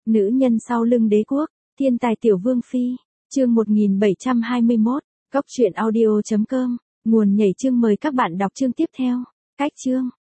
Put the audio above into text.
Nữ nhân sau lưng đế quốc, thiên tài tiểu vương phi, chương 1721, cóc truyện audio.com, nguồn nhảy chương mời các bạn đọc chương tiếp theo, cách chương.